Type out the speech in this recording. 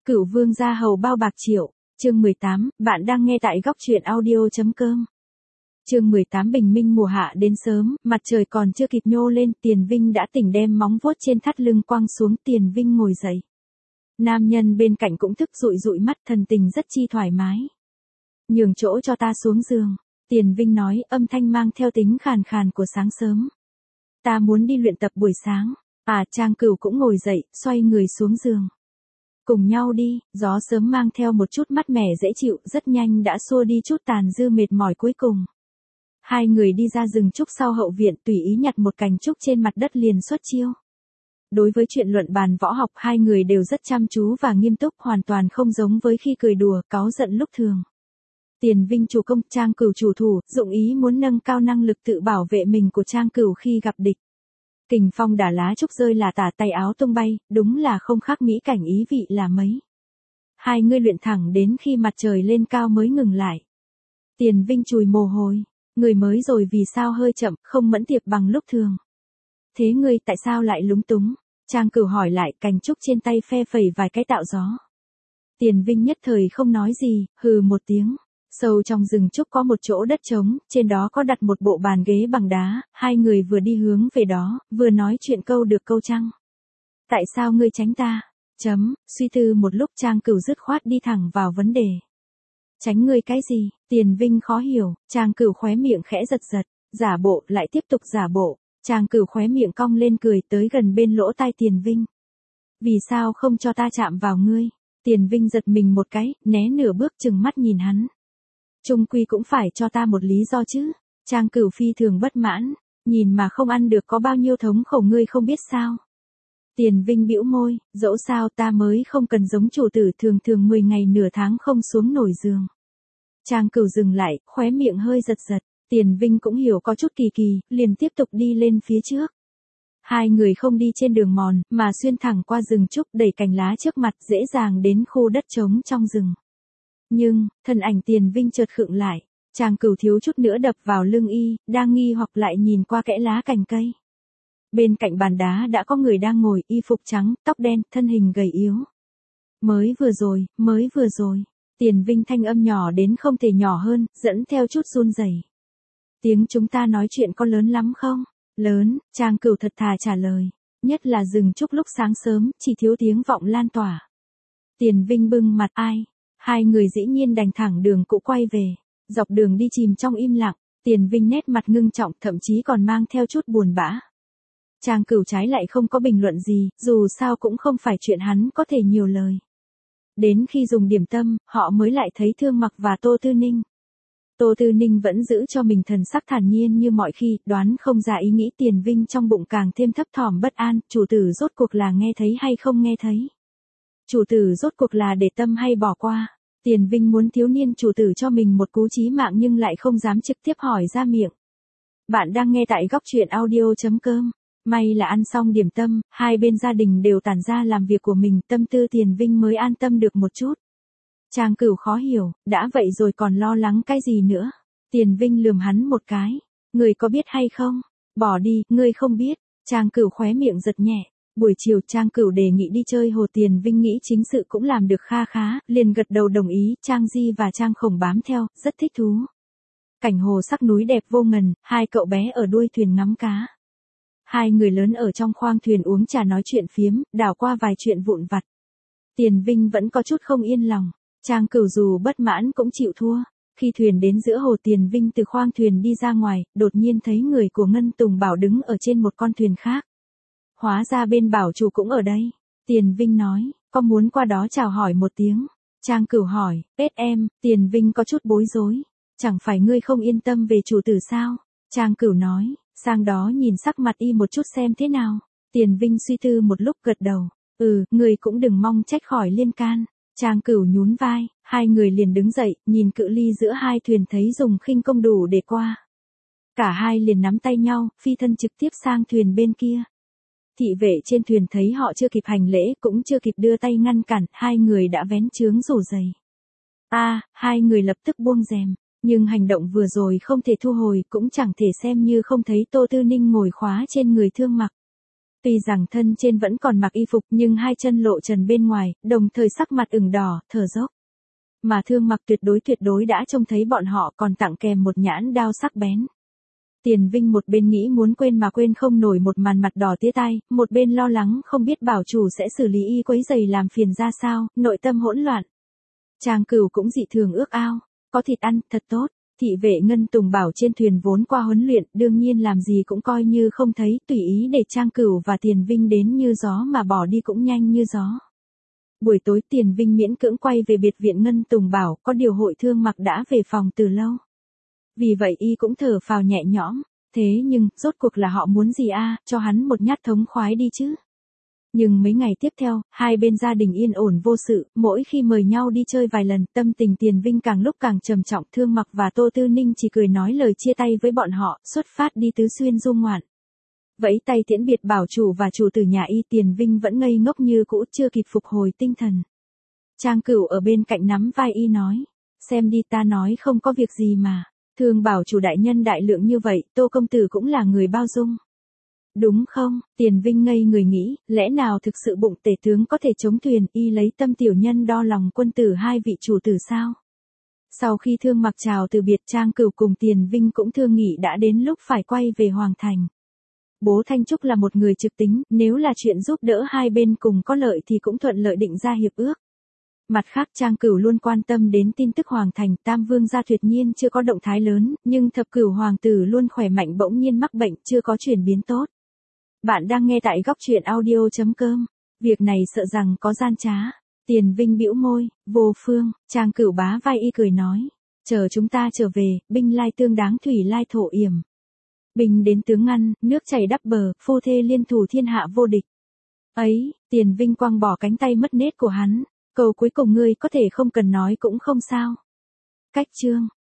Cửu vương gia hầu bao bạc triệu, chương 18, bạn đang nghe tại góc truyện audio.com. Chương 18 bình minh mùa hạ đến sớm, mặt trời còn chưa kịp nhô lên, Tiền Vinh đã tỉnh đem móng vuốt trên thắt lưng quăng xuống, Tiền Vinh ngồi dậy. Nam nhân bên cạnh cũng thức dụi dụi mắt, thần tình rất chi thoải mái. Nhường chỗ cho ta xuống giường, Tiền Vinh nói, âm thanh mang theo tính khàn khàn của sáng sớm. Ta muốn đi luyện tập buổi sáng. Trang Cửu cũng ngồi dậy, xoay người xuống giường. Cùng nhau đi, gió sớm mang theo một chút mát mẻ dễ chịu, rất nhanh đã xua đi chút tàn dư mệt mỏi cuối cùng. Hai người đi ra rừng trúc sau hậu viện, tùy ý nhặt một cành trúc trên mặt đất liền xuất chiêu. Đối với chuyện luận bàn võ học, hai người đều rất chăm chú và nghiêm túc, hoàn toàn không giống với khi cười đùa, cáu giận lúc thường. Tiền Vinh chủ công, Trang Cửu chủ thủ, dụng ý muốn nâng cao năng lực tự bảo vệ mình của Trang Cửu khi gặp địch. Kình phong đả lá trúc rơi là tả, tay áo tung bay, đúng là không khác mỹ cảnh ý vị là mấy. Hai người luyện thẳng đến khi mặt trời lên cao mới ngừng lại. Tiền Vinh chùi mồ hôi, người mới rồi vì sao hơi chậm, không mẫn tiệp bằng lúc thường. Thế ngươi tại sao lại lúng túng? Trang Cửu hỏi lại, cành trúc trên tay phe phẩy vài cái tạo gió. Tiền Vinh nhất thời không nói gì, hừ một tiếng. Sâu trong rừng trúc có một chỗ đất trống, trên đó có đặt một bộ bàn ghế bằng đá, hai người vừa đi hướng về đó, vừa nói chuyện câu được câu trăng. Tại sao ngươi tránh ta? Suy tư một lúc, Trang Cửu dứt khoát đi thẳng vào vấn đề. Tránh ngươi cái gì? Tiền Vinh khó hiểu, Trang Cửu khóe miệng khẽ giật giật, giả bộ, lại tiếp tục giả bộ. Trang Cửu khóe miệng cong lên cười tới gần bên lỗ tai Tiền Vinh. Vì sao không cho ta chạm vào ngươi? Tiền Vinh giật mình một cái, né nửa bước chừng mắt nhìn hắn. Chung quy cũng phải cho ta một lý do chứ. Trang Cửu phi thường bất mãn, nhìn mà không ăn được có bao nhiêu thống khổ ngươi không biết sao. Tiền Vinh bĩu môi, dẫu sao ta mới không cần giống chủ tử thường thường 10 ngày nửa tháng không xuống nổi giường. Trang Cửu dừng lại, khóe miệng hơi giật giật, Tiền Vinh cũng hiểu có chút kỳ kỳ, liền tiếp tục đi lên phía trước. Hai người không đi trên đường mòn, mà xuyên thẳng qua rừng trúc, đẩy cành lá trước mặt, dễ dàng đến khu đất trống trong rừng. Nhưng, thân ảnh Tiền Vinh chợt khựng lại, Trang Cửu thiếu chút nữa đập vào lưng y, đang nghi hoặc lại nhìn qua kẽ lá cành cây. Bên cạnh bàn đá đã có người đang ngồi, y phục trắng, tóc đen, thân hình gầy yếu. Mới vừa rồi, Tiền Vinh thanh âm nhỏ đến không thể nhỏ hơn, dẫn theo chút run rẩy. Tiếng chúng ta nói chuyện có lớn lắm không? Lớn, Trang Cửu thật thà trả lời, nhất là rừng trúc lúc sáng sớm, chỉ thiếu tiếng vọng lan tỏa. Tiền Vinh bưng mặt, ai? Hai người dĩ nhiên đành thẳng đường cũ quay về, dọc đường đi chìm trong im lặng, Tiền Vinh nét mặt ngưng trọng, thậm chí còn mang theo chút buồn bã. Trang Cửu trái lại không có bình luận gì, dù sao cũng không phải chuyện hắn có thể nhiều lời. Đến khi dùng điểm tâm, họ mới lại thấy Thương Mặc và Tô Tư Ninh. Tô Tư Ninh vẫn giữ cho mình thần sắc thản nhiên như mọi khi, đoán không ra ý nghĩ Tiền Vinh trong bụng càng thêm thấp thỏm bất an, chủ tử rốt cuộc là nghe thấy hay không nghe thấy. Chủ tử rốt cuộc là để tâm hay bỏ qua. Tiền Vinh muốn thiếu niên chủ tử cho mình một cú chí mạng nhưng lại không dám trực tiếp hỏi ra miệng. Bạn đang nghe tại góc truyện audio.com. May là ăn xong điểm tâm, hai bên gia đình đều tản ra làm việc của mình, tâm tư Tiền Vinh mới an tâm được một chút. Trang Cửu khó hiểu, đã vậy rồi còn lo lắng cái gì nữa. Tiền Vinh lườm hắn một cái. Người có biết hay không? Bỏ đi, ngươi không biết. Trang Cửu khóe miệng giật nhẹ. Buổi chiều Trang Cửu đề nghị đi chơi hồ, Tiền Vinh nghĩ chính sự cũng làm được kha khá, liền gật đầu đồng ý, Trang Di và Trang Khổng bám theo, rất thích thú. Cảnh hồ sắc núi đẹp vô ngần, hai cậu bé ở đuôi thuyền ngắm cá. Hai người lớn ở trong khoang thuyền uống trà nói chuyện phiếm, đảo qua vài chuyện vụn vặt. Tiền Vinh vẫn có chút không yên lòng, Trang Cửu dù bất mãn cũng chịu thua. Khi thuyền đến giữa hồ, Tiền Vinh từ khoang thuyền đi ra ngoài, đột nhiên thấy người của Ngân Tùng Bảo đứng ở trên một con thuyền khác. Hóa ra bên bảo chủ cũng ở đây. Tiền Vinh nói, có muốn qua đó chào hỏi một tiếng? Trang Cửu hỏi, em, Tiền Vinh có chút bối rối. Chẳng phải ngươi không yên tâm về chủ tử sao? Trang Cửu nói, sang đó nhìn sắc mặt y một chút xem thế nào. Tiền Vinh suy tư một lúc gật đầu, ngươi cũng đừng mong trách khỏi liên can. Trang Cửu nhún vai, hai người liền đứng dậy, nhìn cự ly giữa hai thuyền thấy dùng khinh công đủ để qua. Cả hai liền nắm tay nhau, phi thân trực tiếp sang thuyền bên kia. Thị vệ trên thuyền thấy họ chưa kịp hành lễ, cũng chưa kịp đưa tay ngăn cản, hai người đã vén chướng rủ giày. Hai người lập tức buông rèm, nhưng hành động vừa rồi không thể thu hồi, cũng chẳng thể xem như không thấy Tô Tư Ninh ngồi khóa trên người Thương Mặc. Tuy rằng thân trên vẫn còn mặc y phục nhưng hai chân lộ trần bên ngoài, đồng thời sắc mặt ửng đỏ, thở dốc. Mà Thương Mặc tuyệt đối đã trông thấy bọn họ còn tặng kèm một nhãn đao sắc bén. Tiền Vinh một bên nghĩ muốn quên mà quên không nổi một màn mặt đỏ tía tai, một bên lo lắng không biết bảo chủ sẽ xử lý y quấy giày làm phiền ra sao, nội tâm hỗn loạn. Trang Cửu cũng dị thường ước ao, có thịt ăn, thật tốt. Thị vệ Ngân Tùng bảo trên thuyền vốn qua huấn luyện, đương nhiên làm gì cũng coi như không thấy, tùy ý để Trang Cửu và Tiền Vinh đến như gió mà bỏ đi cũng nhanh như gió. Buổi tối Tiền Vinh miễn cưỡng quay về biệt viện Ngân Tùng bảo, có điều Hội Thương Mặc đã về phòng từ lâu. Vì vậy y cũng thở phào nhẹ nhõm, thế nhưng, rốt cuộc là họ muốn gì cho hắn một nhát thống khoái đi chứ. Nhưng mấy ngày tiếp theo, hai bên gia đình yên ổn vô sự, mỗi khi mời nhau đi chơi vài lần, tâm tình Tiền Vinh càng lúc càng trầm trọng. Thương Mặc và Tô Tư Ninh chỉ cười nói lời chia tay với bọn họ, xuất phát đi tứ xuyên du ngoạn. Vẫy tay tiễn biệt bảo chủ và chủ tử nhà y. Tiền Vinh vẫn ngây ngốc như cũ, chưa kịp phục hồi tinh thần. Trang Cửu ở bên cạnh nắm vai y nói, xem đi, ta nói không có việc gì mà. Thường bảo chủ đại nhân đại lượng như vậy, Tô công tử cũng là người bao dung. Đúng không? Tiền Vinh ngây người nghĩ, lẽ nào thực sự bụng tể tướng có thể chống thuyền, y lấy tâm tiểu nhân đo lòng quân tử hai vị chủ tử sao? Sau khi Thương Mặc chào từ biệt, Trang Cửu cùng Tiền Vinh cũng thương nghị đã đến lúc phải quay về Hoàng Thành. Bố Thanh Trúc là một người trực tính, nếu là chuyện giúp đỡ hai bên cùng có lợi thì cũng thuận lợi định ra hiệp ước. Mặt khác Trang Cửu luôn quan tâm đến tin tức Hoàng Thành. Tam Vương gia tuyệt nhiên chưa có động thái lớn, nhưng Thập Cửu hoàng tử luôn khỏe mạnh bỗng nhiên mắc bệnh, chưa có chuyển biến tốt. Bạn đang nghe tại góc truyện audio.com. Việc này sợ rằng có gian trá. Tiền Vinh bĩu môi, vô phương. Trang Cửu bá vai y cười nói, chờ chúng ta trở về, binh lai tương đáng thủy lai thổ yểm. Binh đến tướng ngăn, nước chảy đắp bờ, phu thê liên thủ thiên hạ vô địch. Ấy, Tiền Vinh quăng bỏ cánh tay mất nết của hắn. Câu cuối cùng ngươi có thể không cần nói cũng không sao. Cách chương.